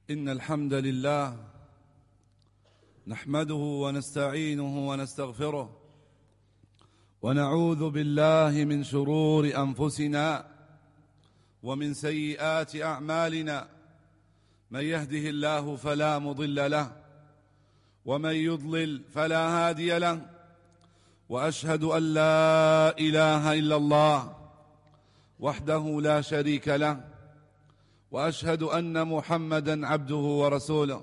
إن الحمد لله نحمده ونستعينه ونستغفره ونعوذ بالله من شرور أنفسنا ومن سيئات أعمالنا. من يهده الله فلا مضل له ومن يضلل فلا هادي له، وأشهد أن لا إله إلا الله وحده لا شريك له، وأشهد أن محمدًا عبده ورسوله.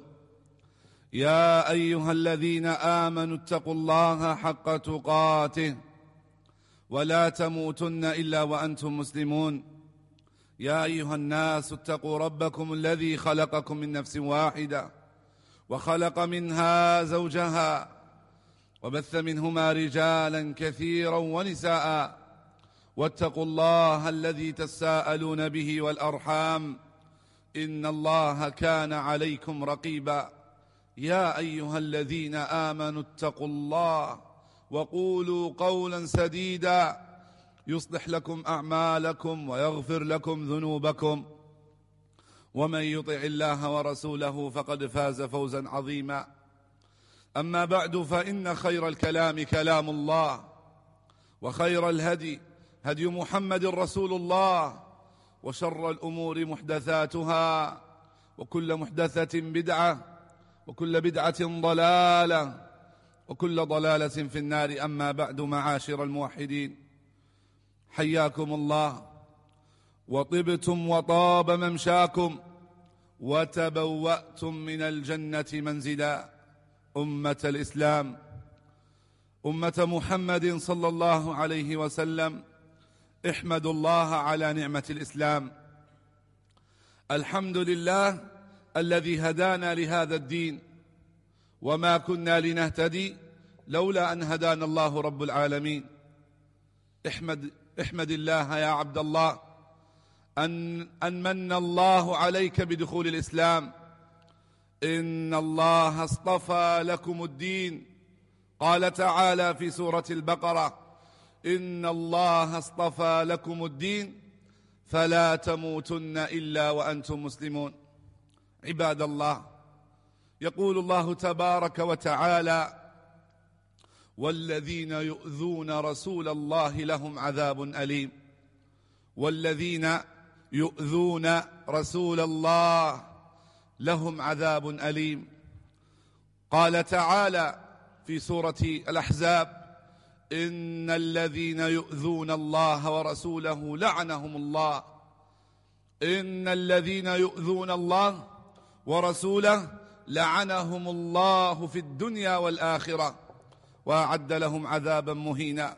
يا أيها الذين آمنوا اتقوا الله حق تقاته ولا تموتن إلا وأنتم مسلمون. يا أيها الناس اتقوا ربكم الذي خلقكم من نفس واحدة وخلق منها زوجها وبث منهما رجالا كثيرا ونساء، واتقوا الله الذي تساءلون به والأرحام إن الله كان عليكم رقيبا. يا أيها الذين آمنوا اتقوا الله وقولوا قولا سديدا يصلح لكم أعمالكم ويغفر لكم ذنوبكم، ومن يطع الله ورسوله فقد فاز فوزا عظيما. أما بعد، فإن خير الكلام كلام الله، وخير الهدي هدي محمد رسول الله، وشر الأمور محدثاتها، وكل محدثة بدعة، وكل بدعة ضلالة، وكل ضلالة في النار. أما بعد، معاشر الموحدين، حياكم الله وطبتم وطاب ممشاكم وتبوأتم من الجنة منزلا. أمة الإسلام، أمة محمد صلى الله عليه وسلم، احمدوا الله على نعمة الإسلام. الحمد لله الذي هدانا لهذا الدين، وما كنا لنهتدي لولا أن هدانا الله رب العالمين. احمد الله يا عبد الله أن من الله عليك بدخول الإسلام. إن الله اصطفى لكم الدين. قال تعالى في سورة البقرة: إن الله اصطفى لكم الدين فلا تموتن إلا وأنتم مسلمون. عباد الله، يقول الله تبارك وتعالى: والذين يؤذون رسول الله لهم عذاب أليم. والذين يؤذون رسول الله لهم عذاب أليم. قال تعالى في سورة الأحزاب: إن الذين يؤذون الله ورسوله لعنهم الله. إن الذين يؤذون الله ورسوله لعنهم الله في الدنيا والآخرة وأعد لهم عذابا مهينا.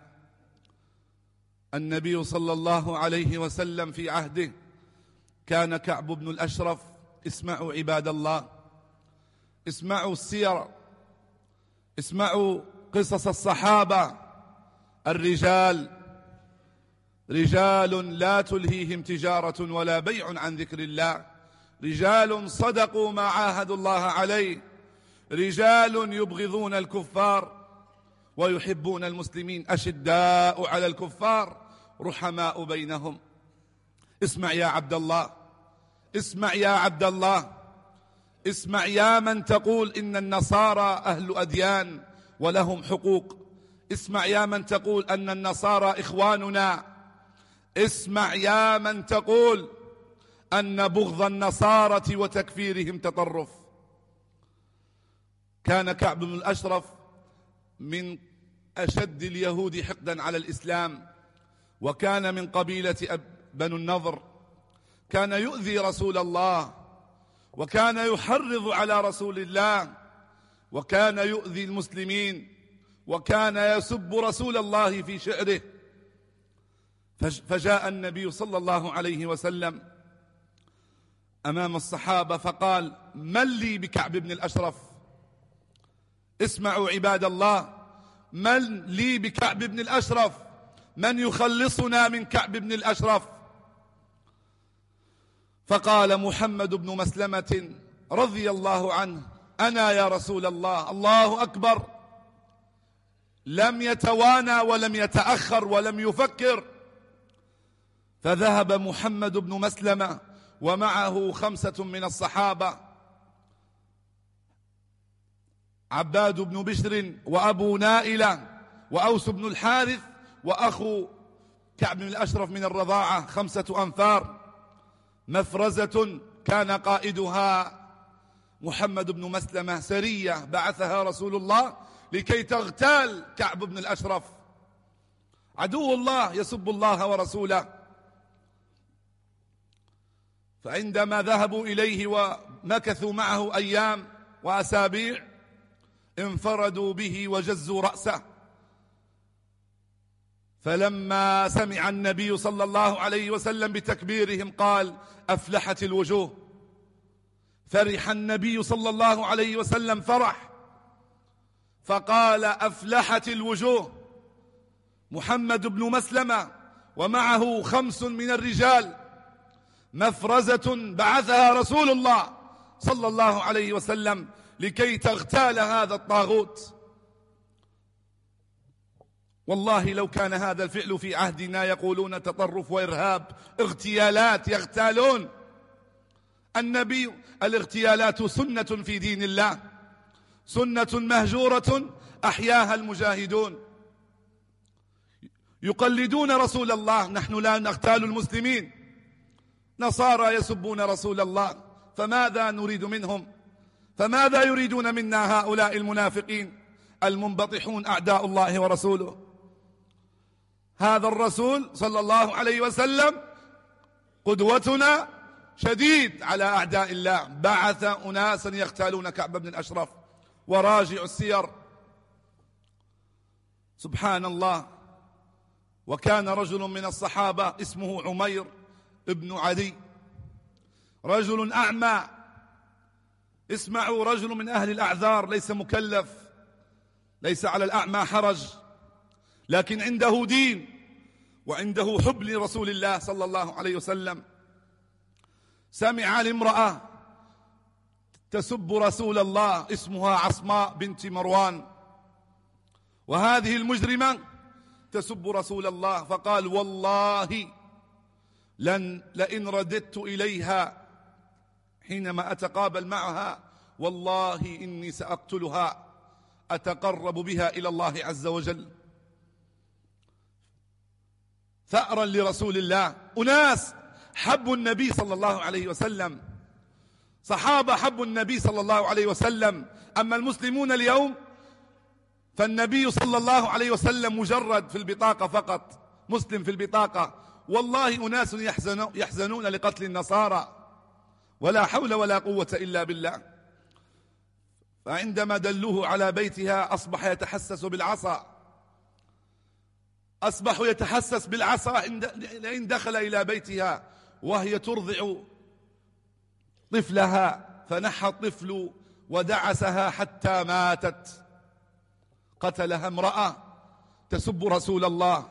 النبي صلى الله عليه وسلم في عهده كان كعب بن الأشرف. اسمعوا عباد الله، اسمعوا السير، اسمعوا قصص الصحابة. الرجال رجال لا تلهيهم تجارة ولا بيع عن ذكر الله. رجال صدقوا ما عاهدوا الله عليه. رجال يبغضون الكفار ويحبون المسلمين، أشداء على الكفار رحماء بينهم. اسمع يا عبد الله، اسمع يا عبد الله، اسمع يا من تقول إن النصارى أهل أديان ولهم حقوق. اسمع يا من تقول أن النصارى إخواننا. اسمع يا من تقول أن بغض النصارى وتكفيرهم تطرف. كان كعب بن الأشرف من أشد اليهود حقدا على الإسلام، وكان من قبيلة بنو النضر. كان يؤذي رسول الله، وكان يحرض على رسول الله، وكان يؤذي المسلمين، وكان يسب رسول الله في شعره. فجاء النبي صلى الله عليه وسلم أمام الصحابة فقال: من لي بكعب بن الأشرف؟ اسمعوا عباد الله، من لي بكعب بن الأشرف؟ من يخلصنا من كعب بن الأشرف؟ فقال محمد بن مسلمة رضي الله عنه: أنا يا رسول الله. الله أكبر. لم يتوانى ولم يتأخر ولم يفكر، فذهب محمد بن مسلمة ومعه 5 من الصحابة عباد بن بشر وأبو نائلة وأوس بن الحارث وأخو كعب بن الأشرف من الرضاعة 5 أنفار. مفرزة كان قائدها محمد بن مسلمة، سرية بعثها رسول الله لكي تغتال كعب بن الأشرف، عدو الله يسب الله ورسوله. فعندما ذهبوا إليه ومكثوا معه أيام وأسابيع انفردوا به وجزوا رأسه. فلما سمع النبي صلى الله عليه وسلم بتكبيرهم قال: أفلحت الوجوه. فرح النبي صلى الله عليه وسلم فرح فقال: أفلحت الوجوه. محمد بن مسلمة ومعه 5 من الرجال، مفرزة بعثها رسول الله صلى الله عليه وسلم لكي تغتال هذا الطاغوت. والله لو كان هذا الفعل في عهدنا يقولون تطرف وإرهاب، اغتيالات، يغتالون النبي. الاغتيالات سنة في دين الله، سنة مهجورة أحياها المجاهدون. يقلدون رسول الله، نحن لا نغتال المسلمين. نصارى يسبون رسول الله، فماذا نريد منهم؟ فماذا يريدون منا هؤلاء المنافقين المنبطحون أعداء الله ورسوله؟ هذا الرسول صلى الله عليه وسلم قدوتنا شديد على أعداء الله. بعث أناسا يغتالون كعب بن الأشرف، وراجع السير. سبحان الله. وكان رجل من الصحابة اسمه عمير ابن عدي، رجل أعمى. اسمعوا، رجل من أهل الأعذار، ليس مكلف، ليس على الأعمى حرج، لكن عنده دين وعنده حب لرسول الله صلى الله عليه وسلم. سمع لامرأة تسب رسول الله اسمها عصماء بنت مروان، وهذه المجرمة تسب رسول الله، فقال: والله لئن رددت إليها حينما أتقابل معها والله إني سأقتلها أتقرب بها إلى الله عز وجل. ثأرا لرسول الله. أناس حبوا النبي صلى الله عليه وسلم، صحابة حبوا النبي صلى الله عليه وسلم. أما المسلمون اليوم فالنبي صلى الله عليه وسلم مجرد في البطاقة فقط، مسلم في البطاقة. والله أناس يحزنون لقتل النصارى، ولا حول ولا قوة إلا بالله. فعندما دلوه على بيتها أصبح يتحسس بالعصا، أصبح يتحسس بالعصا لئن دخل إلى بيتها وهي ترضع طفلها، فنحى الطفل ودعسها حتى ماتت. قتلها امرأة تسب رسول الله.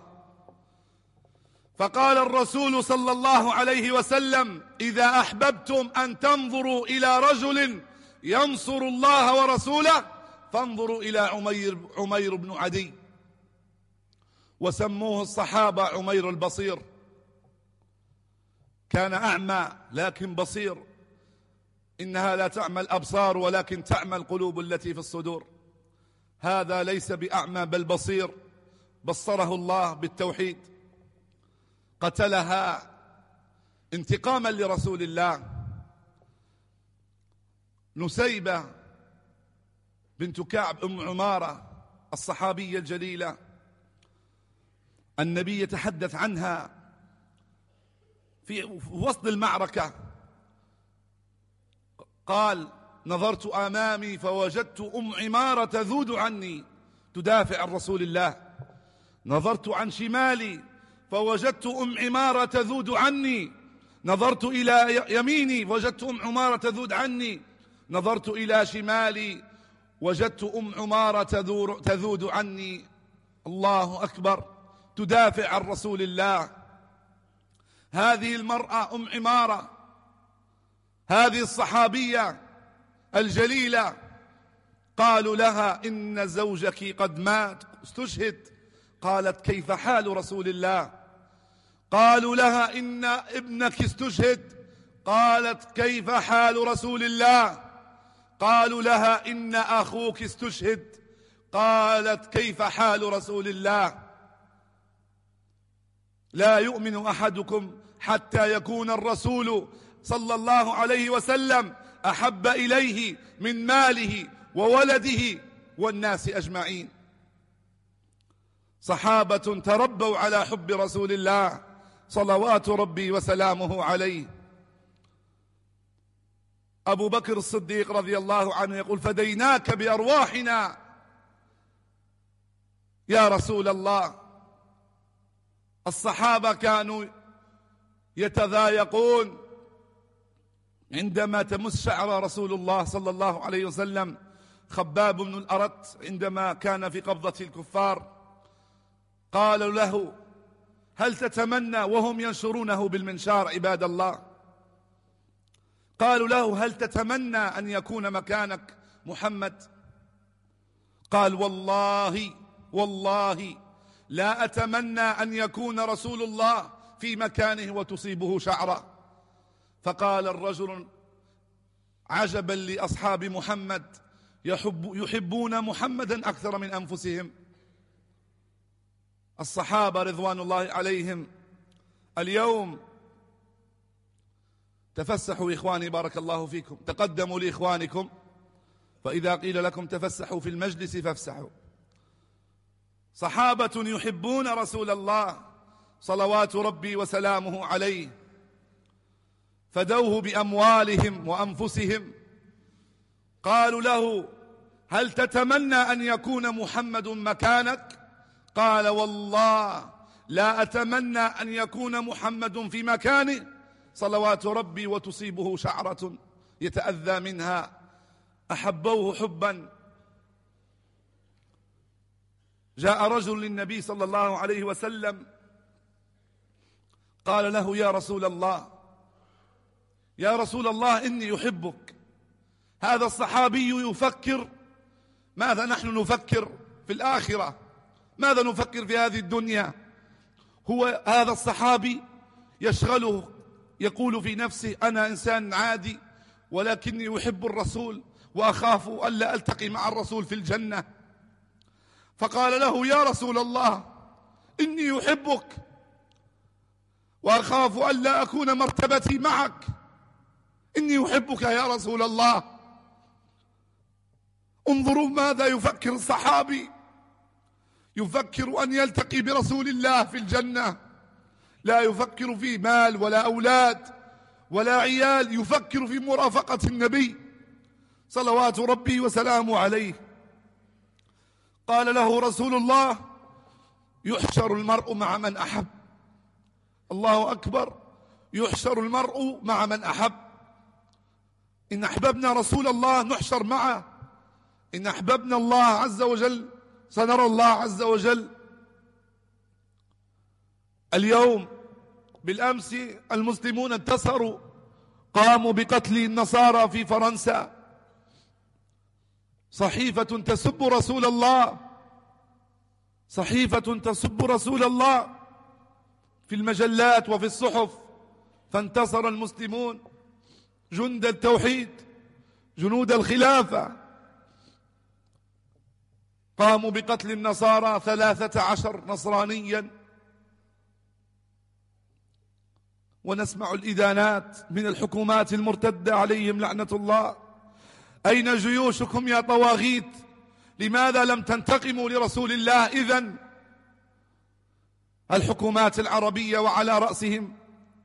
فقال الرسول صلى الله عليه وسلم: إذا أحببتم أن تنظروا إلى رجل ينصر الله ورسوله فانظروا إلى عمير بن عدي. وسموه الصحابة عمير البصير. كان أعمى لكن بصير. إنها لا تعمى الأبصار ولكن تعمى القلوب التي في الصدور. هذا ليس بأعمى بل بصير، بصره الله بالتوحيد. قتلها انتقاما لرسول الله. نسيبة بنت كعب أم عمارة الصحابية الجليلة، النبي يتحدث عنها في وسط المعركة. قال: نظرت أمامي فوجدت أم عمارة تذود عني تدافع عن رسول الله. نظرت عن شمالي فوجدت أم عمارة تذود عني. نظرت إلى يميني فوجدت أم عمارة تذود عني. نظرت إلى شمالي وجدت أم عمارة تذود عني. الله أكبر، تدافع عن رسول الله. هذه المرأة أم عمارة، هذه الصحابية الجليلة، قالوا لها: إن زوجك قد مات، استشهد. قالت: كيف حال رسول الله؟ قالوا لها: إن ابنك استشهد. قالت: كيف حال رسول الله؟ قالوا لها إن أخوك استشهد. قالت كيف حال رسول الله؟ لا يؤمن أحدكم حتى يكون الرسول صلى الله عليه وسلم أحب إليه من ماله وولده والناس أجمعين. صحابة تربوا على حب رسول الله صلوات ربي وسلامه عليه. أبو بكر الصديق رضي الله عنه يقول فديناك بأرواحنا يا رسول الله. الصحابة كانوا يتضايقون عندما تمس شعر رسول الله صلى الله عليه وسلم. خباب بن الأرت عندما كان في قبضة الكفار قالوا له هل تتمنى، وهم ينشرونه بالمنشار عباد الله، قالوا له هل تتمنى أن يكون مكانك محمد؟ قال والله لا أتمنى أن يكون رسول الله في مكانه وتصيبه شعره. فقال الرجل عجبا لأصحاب محمد يحبون محمدا أكثر من أنفسهم. الصحابة رضوان الله عليهم اليوم تفسحوا إخواني بارك الله فيكم، تقدموا لإخوانكم، فإذا قيل لكم تفسحوا في المجلس فافسحوا. صحابة يحبون رسول الله صلوات ربي وسلامه عليه، فدوه بأموالهم وأنفسهم. قالوا له هل تتمنى أن يكون محمد مكانك؟ قال والله لا أتمنى أن يكون محمد في مكانه صلوات ربي وتصيبه شعرة يتأذى منها. أحبوه حبا. جاء رجل للنبي صلى الله عليه وسلم قال له يا رسول الله إني أحبك. هذا الصحابي يفكر ماذا نحن نفكر في الآخرة، ماذا نفكر في هذه الدنيا. هو هذا الصحابي يشغله، يقول في نفسه أنا إنسان عادي ولكني أحب الرسول وأخاف ألا ألتقي مع الرسول في الجنة. فقال له يا رسول الله إني أحبك وأخاف ألا أكون مرتبتي معك، إني أحبك يا رسول الله. انظروا ماذا يفكر الصحابي، يفكر أن يلتقي برسول الله في الجنة، لا يفكر في مال ولا أولاد ولا عيال، يفكر في مرافقة النبي صلوات ربي وسلامه عليه. قال له رسول الله يحشر المرء مع من أحب. الله أكبر، يحشر المرء مع من أحب. إن أحببنا رسول الله نحشر معه، إن أحببنا الله عز وجل سنرى الله عز وجل. اليوم بالأمس المسلمون انتصروا، قاموا بقتل النصارى في فرنسا. صحيفة تسب رسول الله، صحيفة تسب رسول الله في المجلات وفي الصحف، فانتصر المسلمون جند التوحيد جنود الخلافة، قاموا بقتل النصارى 13 نصرانيا. ونسمع الإدانات من الحكومات المرتدة عليهم لعنة الله. أين جيوشكم يا طواغيت؟ لماذا لم تنتقموا لرسول الله إذن؟ الحكومات العربية وعلى رأسهم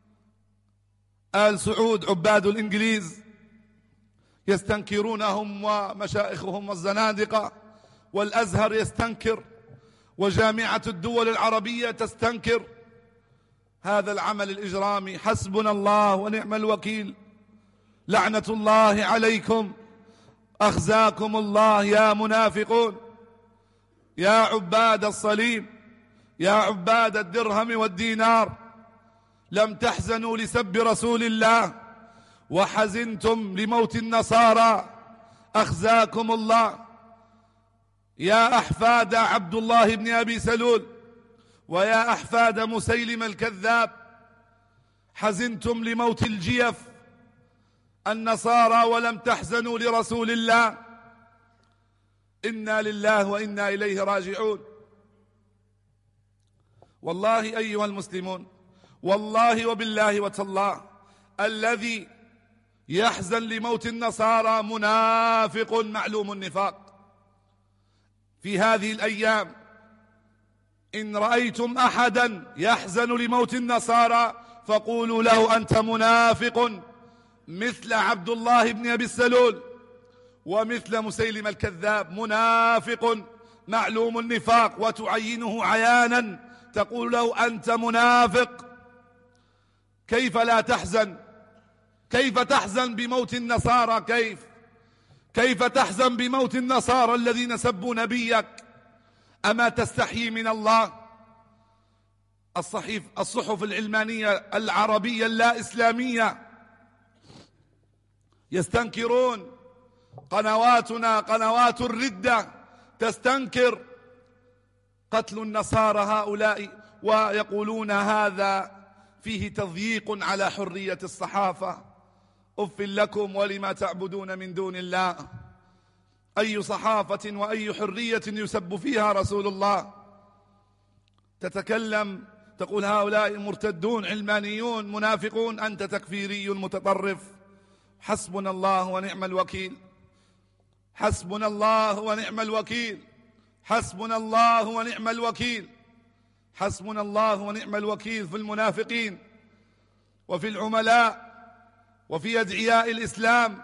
آل سعود عباد الإنجليز يستنكرونهم ومشائخهم والزنادقة، والأزهر يستنكر، وجامعة الدول العربية تستنكر هذا العمل الإجرامي. حسبنا الله ونعم الوكيل، لعنة الله عليكم، أخزاكم الله يا منافقون، يا عباد الصليب، يا عباد الدرهم والدينار. لم تحزنوا لسب رسول الله وحزنتم لموت النصارى، أخزاكم الله. يا أحفاد عبد الله بن أبي سلول ويا أحفاد مسيلم الكذاب، حزنتم لموت الجيف، النصارى ولم تحزنوا لرسول الله. إنا لله وإنا إليه راجعون. والله أيها المسلمون، والله وبالله وتالله، الذي يحزن لموت النصارى منافق معلوم النفاق. في هذه الأيام إن رأيتم أحدا يحزن لموت النصارى فقولوا له أنت منافق، مثل عبد الله بن أبي السلول ومثل مسيلم الكذاب، منافق معلوم النفاق، وتعينه عيانا تقول له أنت منافق. كيف لا تحزن؟ كيف تحزن بموت النصارى؟ كيف تحزن بموت النصارى الذين سبوا نبيك؟ أما تستحيي من الله؟ الصحف العلمانية العربية اللا إسلامية يستنكرون، قنواتنا قنوات الردة تستنكر قتل النصارى هؤلاء، ويقولون هذا فيه تضييق على حرية الصحافة. أف لكم ولما تعبدون من دون الله. أي صحافة وأي حرية يسب فيها رسول الله؟ تتكلم تقول هؤلاء مرتدون علمانيون منافقون، أنت تكفيري متطرف. حسبنا الله ونعم الوكيل، حسبنا الله ونعم الوكيل، حسبنا الله ونعم الوكيل، حسبنا الله ونعم الوكيل في المنافقين وفي العملاء وفي أدعياء الإسلام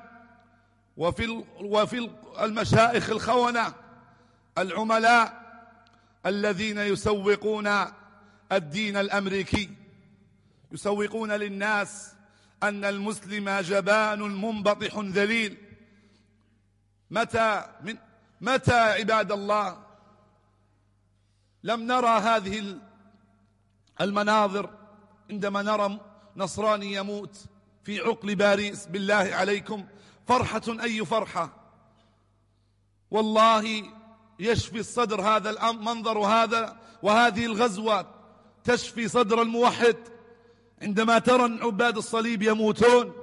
وفي المشائخ الخونة العملاء الذين يسوقون الدين الأمريكي، يسوقون للناس أن المسلم جبان منبطح ذليل. متى عباد الله لم نرى هذه المناظر عندما نرى نصراني يموت في عقل باريس؟ بالله عليكم، فرحة أي فرحة! والله يشفي الصدر هذا المنظر، وهذه الغزوة تشفي صدر الموحد عندما ترى عباد الصليب يموتون.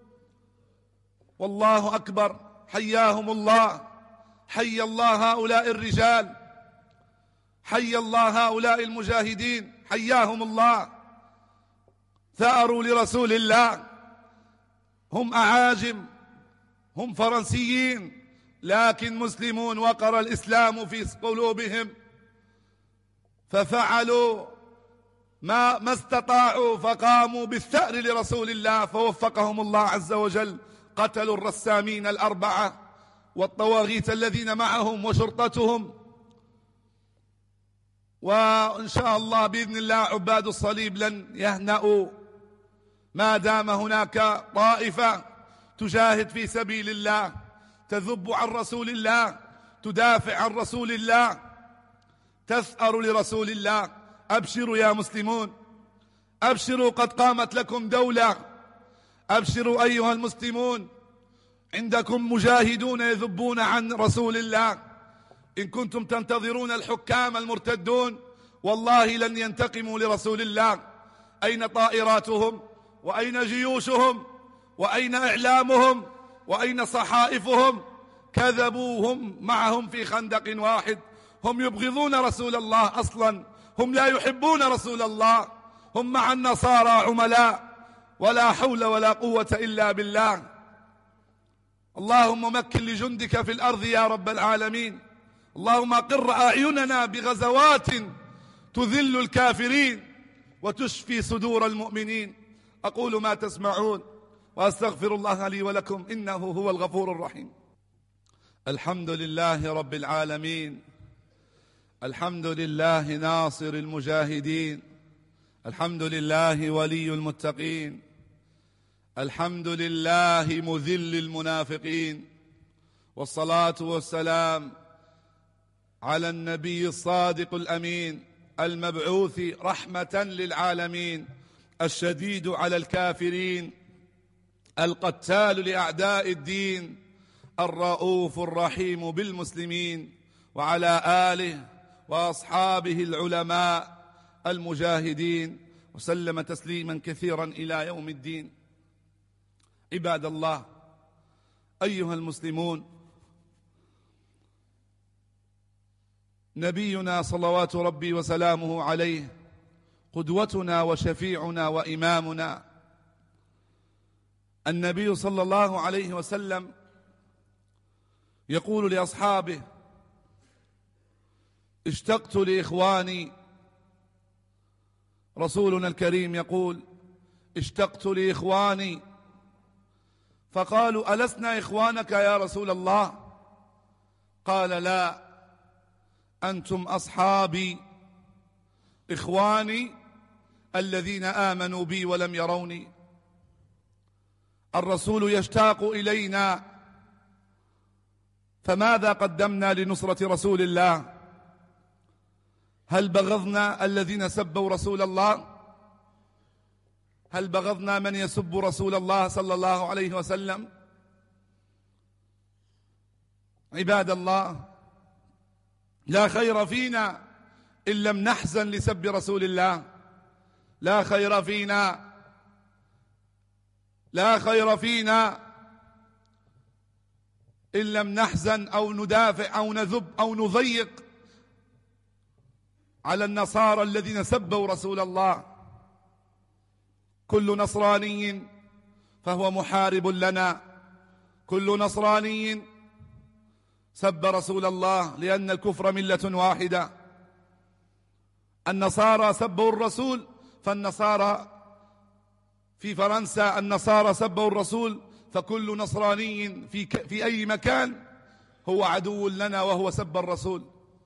والله أكبر، حياهم الله، حي الله هؤلاء الرجال، حي الله هؤلاء المجاهدين، حياهم الله. ثأروا لرسول الله، هم أعاجم، هم فرنسيين، لكن مسلمون وقر الإسلام في قلوبهم، ففعلوا ما استطاعوا، فقاموا بالثأر لرسول الله، فوفقهم الله عز وجل. قتلوا الرسامين الأربعة والطواغيت الذين معهم وشرطتهم. وإن شاء الله بإذن الله عباد الصليب لن يهنأوا ما دام هناك طائفة تجاهد في سبيل الله، تذب عن رسول الله، تدافع عن رسول الله، تثأر لرسول الله. أبشروا يا مسلمون، أبشروا، قد قامت لكم دولة. أبشروا أيها المسلمون، عندكم مجاهدون يذبون عن رسول الله. إن كنتم تنتظرون الحكام المرتدون والله لن ينتقموا لرسول الله. أين طائراتهم؟ وأين جيوشهم؟ وأين إعلامهم؟ وأين صحائفهم؟ كذبوا، هم معهم في خندق واحد. هم يبغضون رسول الله أصلا، هم لا يحبون رسول الله، هم مع النصارى عملاء، ولا حول ولا قوة إلا بالله. اللهم مكن لجندك في الأرض يا رب العالمين. اللهم قر أعيننا بغزوات تذل الكافرين وتشفي صدور المؤمنين. أقول ما تسمعون وأستغفر الله لي ولكم، إنه هو الغفور الرحيم. الحمد لله رب العالمين، الحمد لله ناصر المجاهدين، الحمد لله ولي المتقين، الحمد لله مذل المنافقين، والصلاة والسلام على النبي الصادق الأمين المبعوث رحمة للعالمين، الشديد على الكافرين، القتال لأعداء الدين، الرؤوف الرحيم بالمسلمين، وعلى آله وأصحابه العلماء المجاهدين، وسلم تسليما كثيرا إلى يوم الدين. عباد الله، أيها المسلمون، نبينا صلوات ربي وسلامه عليه قدوتنا وشفيعنا وإمامنا. النبي صلى الله عليه وسلم يقول لأصحابه: اشتقت لإخواني. رسولنا الكريم يقول: اشتقت لإخواني. فقالوا: ألسنا إخوانك يا رسول الله؟ قال: لا، أنتم أصحابي، إخواني الذين آمنوا بي ولم يروني. الرسول يشتاق إلينا، فماذا قدمنا لنصرة رسول الله؟ هل بغضنا الذين سبوا رسول الله؟ هل بغضنا من يسب رسول الله صلى الله عليه وسلم؟ عباد الله، لا خير فينا إن لم نحزن لسب رسول الله. لا خير فينا، لا خير فينا إن لم نحزن أو ندافع أو نذب أو نضيق على النصارى الذين سبوا رسول الله. كل نصراني فهو محارب لنا، كل نصراني سب رسول الله، لأن الكفر ملة واحدة. النصارى سبوا الرسول، فالنصارى في فرنسا النصارى سبوا الرسول، فكل نصراني في أي مكان هو عدو لنا وهو سب الرسول.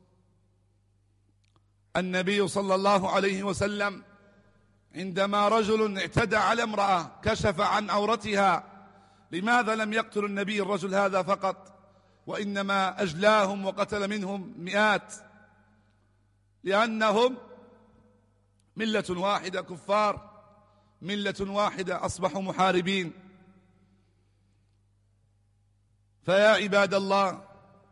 النبي صلى الله عليه وسلم عندما رجل اعتدى على امرأة كشف عن عورتها، لماذا لم يقتل النبي الرجل هذا فقط، وإنما أجلاهم وقتل منهم مئات؟ لأنهم ملة واحدة، كفار، ملة واحدة، أصبحوا محاربين. فيا عباد الله،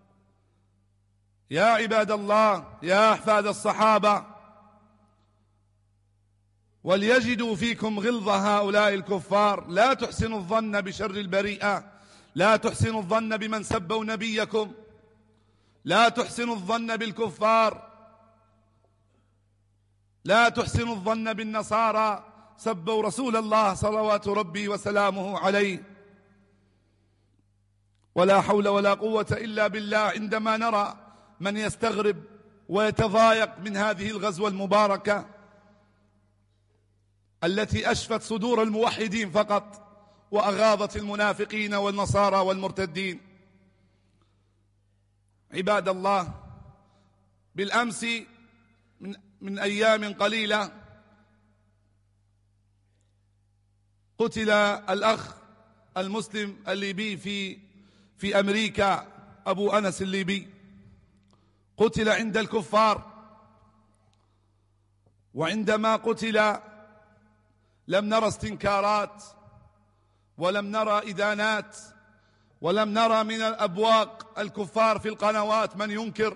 يا عباد الله، يا أحفاد الصحابة، وليجدوا فيكم غلظ هؤلاء الكفار. لا تحسنوا الظن بشر البريئة، لا تحسنوا الظن بمن سبوا نبيكم، لا تحسنوا الظن بالكفار، لا تحسنوا الظن بالنصارى سبوا رسول الله صلوات ربي وسلامه عليه. ولا حول ولا قوة إلا بالله عندما نرى من يستغرب ويتضايق من هذه الغزوة المباركة التي أشفت صدور الموحدين فقط وأغاضت المنافقين والنصارى والمرتدين. عباد الله، بالأمس من أيام قليلة قتل الأخ المسلم الليبي في أمريكا، أبو أنس الليبي، قتل عند الكفار. وعندما قتل لم نرى استنكارات، ولم نرى إدانات، ولم نرى من الأبواق الكفار في القنوات من ينكر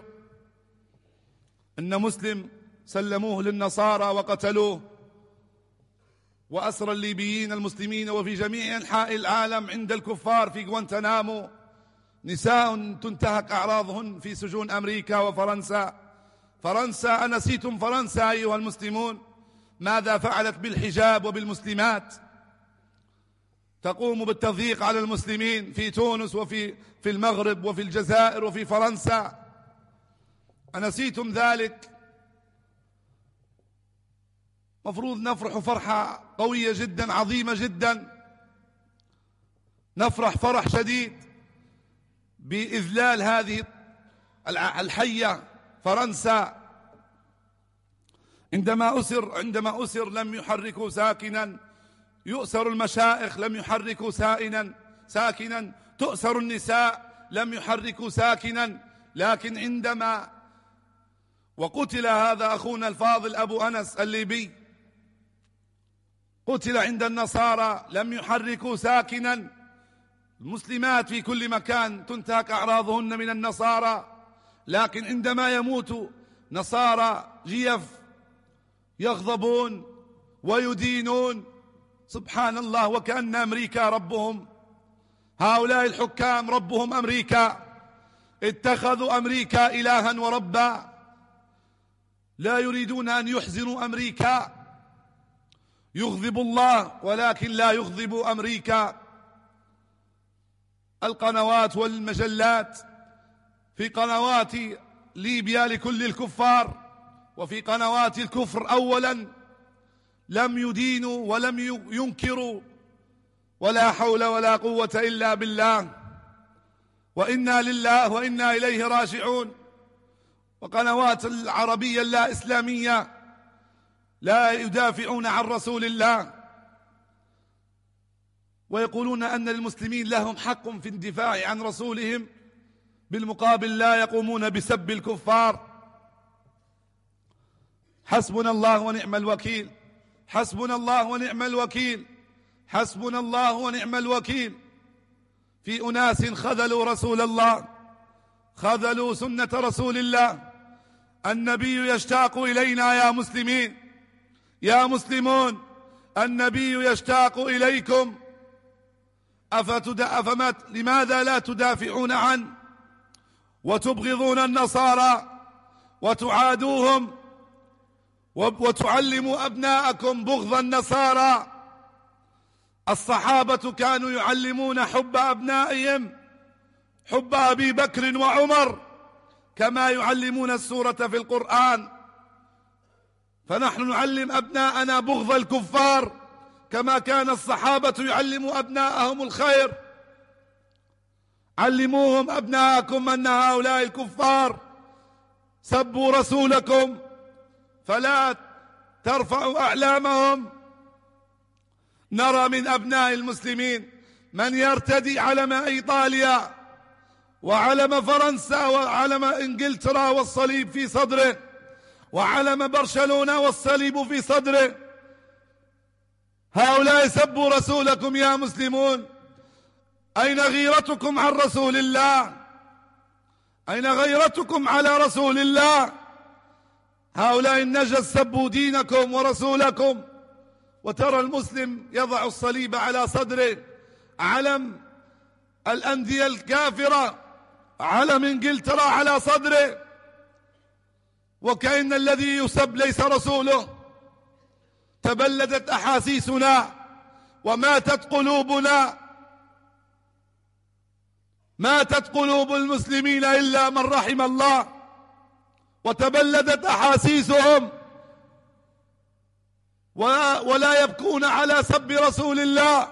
أن مسلم سلموه للنصارى وقتلوه. وأسر الليبيين المسلمين وفي جميع أنحاء العالم عند الكفار في غوانتنامو نساء تنتهك أعراضهن في سجون أمريكا وفرنسا. فرنسا، أنسيتم فرنسا أيها المسلمون؟ ماذا فعلت بالحجاب وبالمسلمات؟ تقوم بالتضييق على المسلمين في تونس وفي المغرب وفي الجزائر وفي فرنسا. أنسيتم ذلك؟ مفروض نفرح فرحة قوية جدا، عظيمة جدا، نفرح فرح شديد بإذلال هذه الحية فرنسا. عندما أسر لم يحركوا ساكنا، يؤسر المشائخ لم يحركوا ساكنا، تؤسر النساء لم يحركوا ساكنا. لكن عندما وقتل هذا أخونا الفاضل أبو أنس الليبي، قتل عند النصارى لم يحركوا ساكنا. المسلمات في كل مكان تنتهك أعراضهن من النصارى، لكن عندما يموت نصارى جيف يغضبون ويدينون سبحان الله، وكأن أمريكا ربهم. هؤلاء الحكام ربهم أمريكا، اتخذوا أمريكا إلها وربا، لا يريدون أن يحزنوا أمريكا. يغضب الله ولكن لا يغضب أمريكا. القنوات والمجلات، في قنوات ليبيا لكل الكفار، وفي قنوات الكفر أولا لم يدينوا ولم ينكروا، ولا حول ولا قوة إلا بالله، وإنا لله وإنا إليه راجعون. وقنوات العربية اللا إسلامية لا يدافعون عن رسول الله، ويقولون أن المسلمين لهم حق في الدفاع عن رسولهم، بالمقابل لا يقومون بسب الكفار. حسبنا الله ونعم الوكيل، حسبنا الله ونعم الوكيل، حسبنا الله ونعم الوكيل في أناس خذلوا رسول الله، خذلوا سنة رسول الله. النبي يشتاق إلينا يا مسلمين، يا مسلمون، النبي يشتاق إليكم. لماذا لا تدافعون عنه وتبغضون النصارى وتعادوهم وتعلموا أبناءكم بغض النصارى؟ الصحابة كانوا يعلمون حب أبنائهم، حب أبي بكر وعمر، كما يعلمون السورة في القرآن. فنحن نعلم أبناءنا بغض الكفار كما كان الصحابة يعلموا أبناءهم الخير. علموهم أبناءكم أن هؤلاء الكفار سبوا رسولكم، فلا ترفعوا أعلامهم. نرى من أبناء المسلمين من يرتدي علم إيطاليا وعلم فرنسا وعلم إنجلترا والصليب في صدره، وعلم برشلونة والصليب في صدره. هؤلاء سبوا رسولكم يا مسلمون. أين غيرتكم عن رسول الله؟ أين غيرتكم على رسول الله؟ هؤلاء النجس سبوا دينكم ورسولكم. وترى المسلم يضع الصليب على صدره، علم الأندية الكافرة، علم إنجلترا على صدره، وكأن الذي يسب ليس رسوله. تبلدت أحاسيسنا وماتت قلوبنا، ماتت قلوب المسلمين إلا من رحم الله، وتبلدت أحاسيسهم، ولا يبكون على سب رسول الله.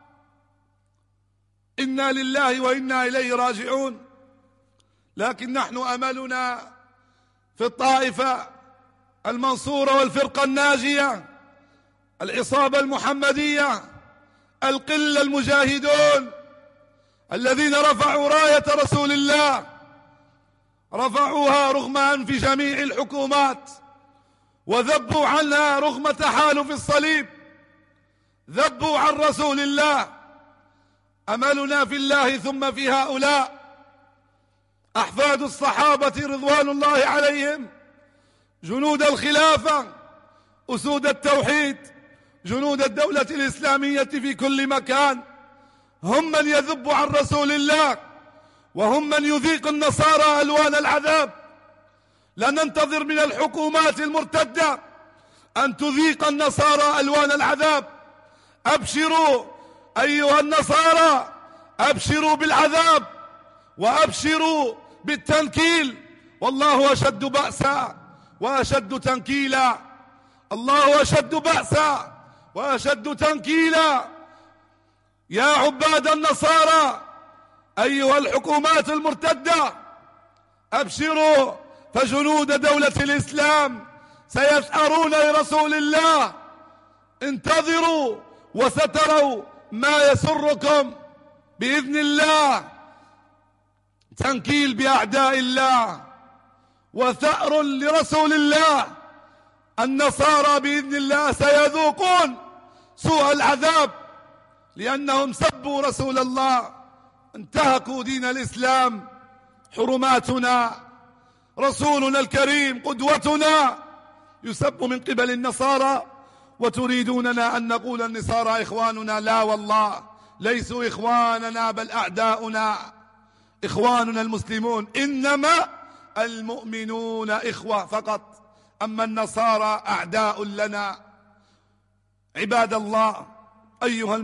إنا لله وإنا إليه راجعون. لكن نحن أملنا في الطائفة المنصورة والفرقة الناجية، العصابة المحمدية، القلة المجاهدون الذين رفعوا راية رسول الله، رفعوها رغم أنف جميع الحكومات، وذبوا عنها رغم تحالف الصليب، ذبوا عن رسول الله. أملنا في الله ثم في هؤلاء أحفاد الصحابة رضوان الله عليهم، جنود الخلافة، أسود التوحيد، جنود الدولة الإسلامية في كل مكان، هم من يذب عن رسول الله، وهم من يذيق النصارى ألوان العذاب. لا ننتظر من الحكومات المرتدة أن تذيق النصارى ألوان العذاب. أبشروا أيها النصارى، أبشروا بالعذاب وأبشروا بالتنكيل، والله أشد بأسا وأشد تنكيلا. الله أشد بأسا وأشد تنكيلا. يا عباد النصارى أيها الحكومات المرتدة، أبشروا، فجنود دولة الإسلام سيثأرون لرسول الله. انتظروا وستروا ما يسركم بإذن الله. تنكيل بأعداء الله وثأر لرسول الله. النصارى بإذن الله سيذوقون سوء العذاب لأنهم سبوا رسول الله، انتهكوا دين الإسلام، حرماتنا، رسولنا الكريم قدوتنا يسب من قبل النصارى وتريدوننا أن نقول النصارى إخواننا. لا والله، ليسوا إخواننا بل أعداؤنا. إخواننا المسلمون، إنما المؤمنون إخوة فقط، أما النصارى أعداء لنا. عباد الله، أيها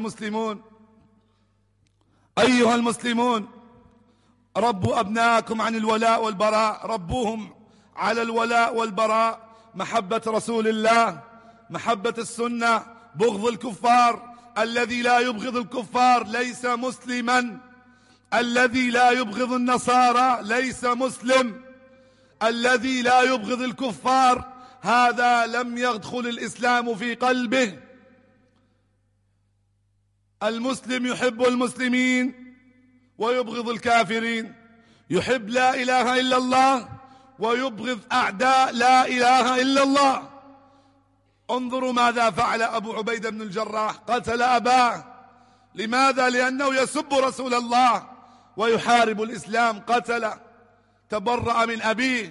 المسلمون، ربوا أبناءكم عن الولاء والبراء، ربوهم على الولاء والبراء، محبة رسول الله، محبة السنة، بغض الكفار. الذي لا يبغض الكفار ليس مسلما، الذي لا يبغض النصارى ليس مسلم، الذي لا يبغض الكفار هذا لم يدخل الإسلام في قلبه. المسلم يحب المسلمين ويبغض الكافرين، يحب لا إله إلا الله ويبغض أعداء لا إله إلا الله. انظروا ماذا فعل أبو عبيدة بن الجراح، قتل أباه. لماذا؟ لأنه يسب رسول الله ويحارب الإسلام، قتل، تبرأ من أبيه.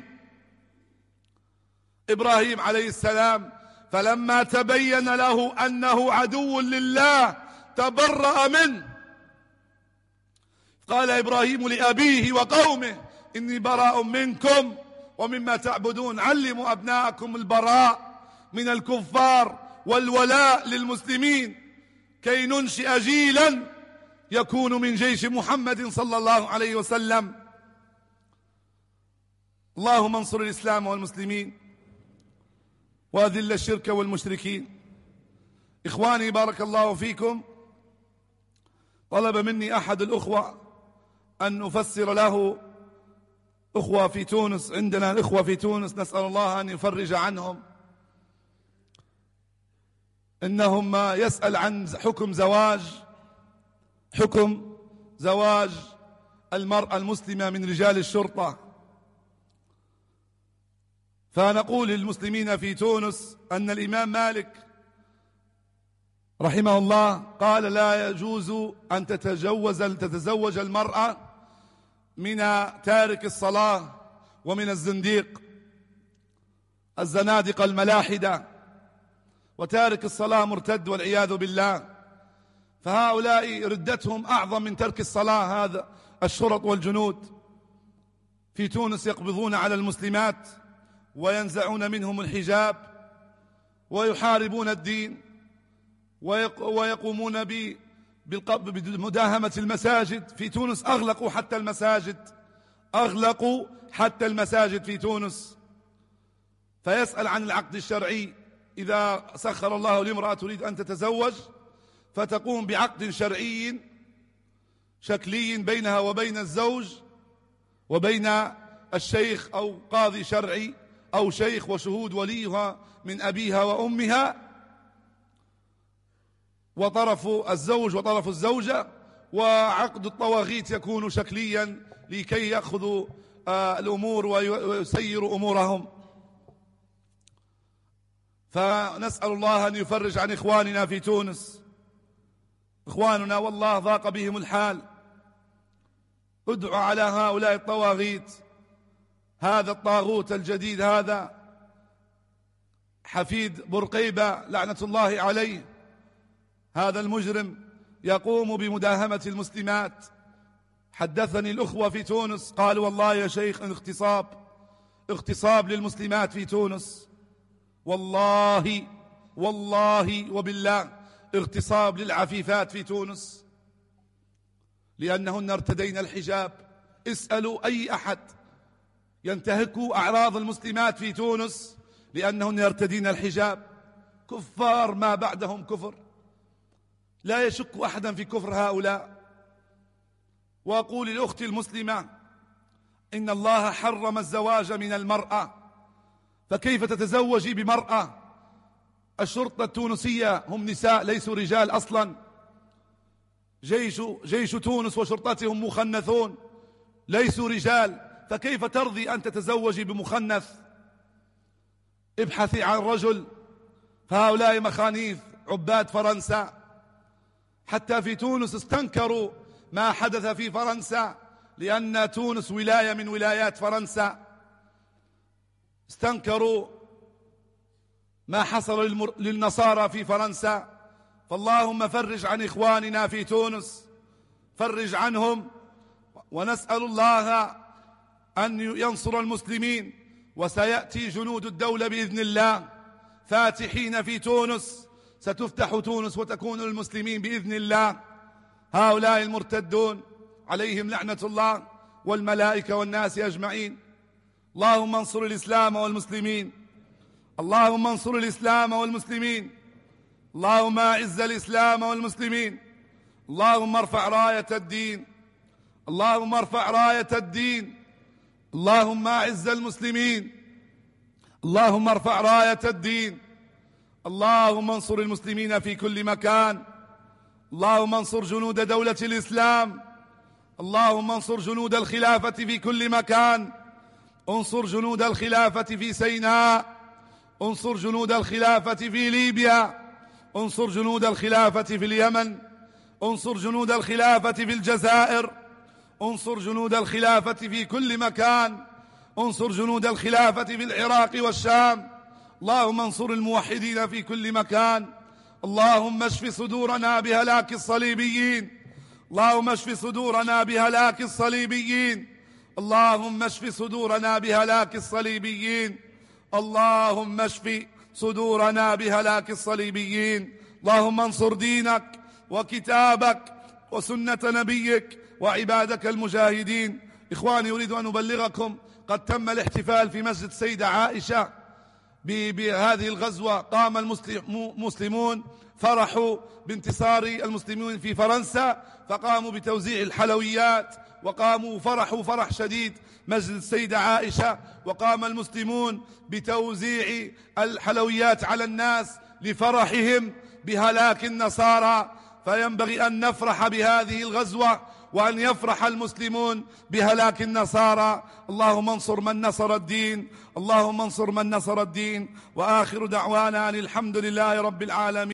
إبراهيم عليه السلام فلما تبين له أنه عدو لله تبرأ منه. قال إبراهيم لأبيه وقومه إني براء منكم ومما تعبدون. علموا أبناءكم البراء من الكفار والولاء للمسلمين كي ننشئ جيلا يكون من جيش محمد صلى الله عليه وسلم. اللهم انصر الإسلام والمسلمين وأذل الشرك والمشركين. إخواني بارك الله فيكم، طلب مني أحد الأخوة أن نفسر له أخوة في تونس. عندنا الأخوة في تونس نسأل الله أن يفرج عنهم، إنهم يسأل عن حكم زواج المرأة المسلمة من رجال الشرطة. فنقول للمسلمين في تونس أن الإمام مالك رحمه الله قال لا يجوز أن تتزوج المرأة من تارك الصلاة ومن الزنديق، الزنادقة الملاحدة. وتارك الصلاة مرتد والعياذ بالله، فهؤلاء ردتهم أعظم من ترك الصلاة. هذا الشرط والجنود في تونس يقبضون على المسلمات وينزعون منهم الحجاب ويحاربون الدين ويقومون بمداهمة المساجد. في تونس أغلقوا حتى المساجد في تونس. فيسأل عن العقد الشرعي، إذا سخر الله لامرأة تريد أن تتزوج فتقوم بعقد شرعي شكلي بينها وبين الزوج وبين الشيخ أو قاضي شرعي أو شيخ وشهود وليها من أبيها وأمها وطرف الزوج وطرف الزوجة. وعقد الطواغيت يكون شكليا لكي يأخذوا الأمور ويسيروا أمورهم. فنسأل الله أن يفرج عن إخواننا في تونس. إخواننا والله ضاق بهم الحال. ادعوا على هؤلاء الطواغيت. هذا الطاغوت الجديد، هذا حفيد بورقيبة لعنة الله عليه، هذا المجرم يقوم بمداهمة المسلمات. حدثني الأخوة في تونس قالوا والله يا شيخ اغتصاب للمسلمات في تونس، والله وبالله اغتصاب للعفيفات في تونس لأنهن ارتدين الحجاب. اسألوا أي أحد ينتهك أعراض المسلمات في تونس لأنهن يرتدين الحجاب. كفار ما بعدهم كفر، لا يشك أحدا في كفر هؤلاء. وأقول لأختي المسلمة إن الله حرم الزواج من المرأة، فكيف تتزوجي بمرأة؟ الشرطة التونسية هم نساء ليسوا رجال أصلا. جيش تونس وشرطتهم مخنثون ليسوا رجال، فكيف ترضي أن تتزوجي بمخنث؟ ابحثي عن رجل. فهؤلاء مخانيث عباد فرنسا. حتى في تونس استنكروا ما حدث في فرنسا لأن تونس ولاية من ولايات فرنسا. استنكروا ما حصل للنصارى في فرنسا، فاللهم فرج عن إخواننا في تونس، فرج عنهم، ونسأل الله أن ينصر المسلمين. وسيأتي جنود الدولة بإذن الله فاتحين في تونس، ستفتح تونس وتكون المسلمين بإذن الله. هؤلاء المرتدون عليهم لعنة الله والملائكة والناس أجمعين. اللهم انصر الإسلام والمسلمين، اللهم انصر الإسلام والمسلمين، اللهم أعز الإسلام والمسلمين، اللهم ارفع راية الدين، اللهم ارفع راية الدين، اللهم أعز المسلمين، اللهم ارفع راية الدين، اللهم انصر المسلمين في كل مكان، اللهم انصر جنود دولة الإسلام، اللهم انصر جنود الخلافة في كل مكان، انصر جنود الخلافة في سيناء، انصر جنود الخلافة في ليبيا، انصر جنود الخلافة في اليمن، انصر جنود الخلافة في الجزائر، انصر جنود الخلافة في كل مكان، انصر جنود الخلافة في العراق والشام. اللهم انصر الموحدين في كل مكان. اللهم اشف صدورنا بهلاك الصليبيين، اللهم اشف صدورنا بهلاك الصليبيين، اللهم اشف صدورنا بهلاك الصليبيين، اللهم اشف صدورنا بهلاك الصليبيين. اللهم انصر دينك وكتابك وسنة نبيك وعبادك المجاهدين. إخواني، أريد أن أبلغكم قد تم الاحتفال في مسجد السيدة عائشة بهذه الغزوة. قام المسلمون، فرحوا بانتصار المسلمين في فرنسا، فقاموا بتوزيع الحلويات، وقاموا فرحوا فرح شديد مسجد السيدة عائشة، وقام المسلمون بتوزيع الحلويات على الناس لفرحهم بهلاك النصارى. فينبغي أن نفرح بهذه الغزوة، وأن يفرح المسلمون بهلاك النصارى. اللهم انصر من نصر الدين، اللهم انصر من نصر الدين. وآخر دعوانا أن الحمد لله رب العالمين.